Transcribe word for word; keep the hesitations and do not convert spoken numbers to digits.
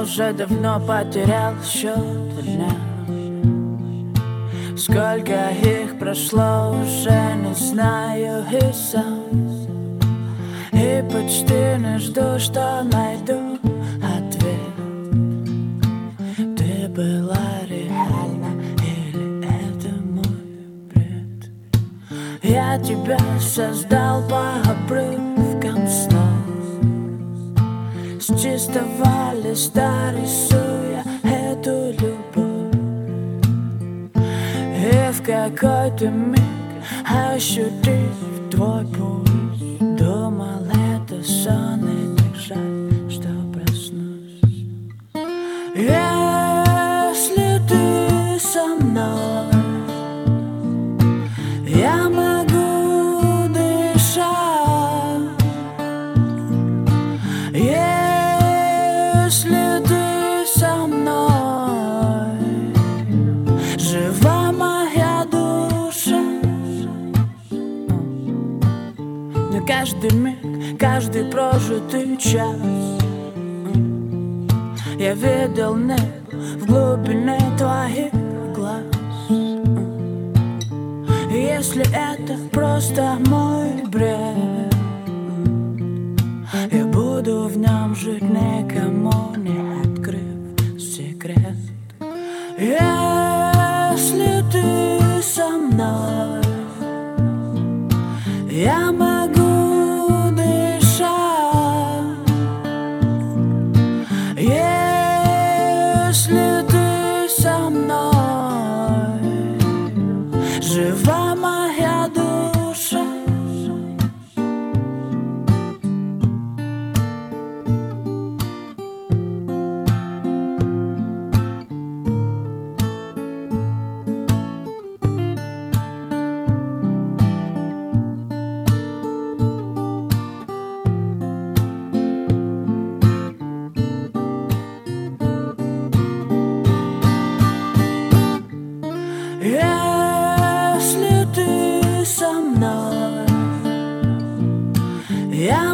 уже давно потерял счет дня. Сколько их прошло, уже не знаю и сам. И почти не жду, что найду ответ. Ты была реальна или это мой бред? Я тебя создал по обрывкам снов. С чистого листа рисуя эту любовь. И в какой-то миг, ощутив твой пульс, думал, это сон, и так жаль, что проснусь. Если ты со мной, я могу дышать. Если ты со мной, жива моя душа. Но каждый миг, каждый прожитый час я видел небо в глубине твоих глаз. Если это просто мой бред, я буду в нем жить, никому не открыв секрет. Если ты со мной, я могу дышать. Если ты со мной, жива моя душа. Если ты со мной, я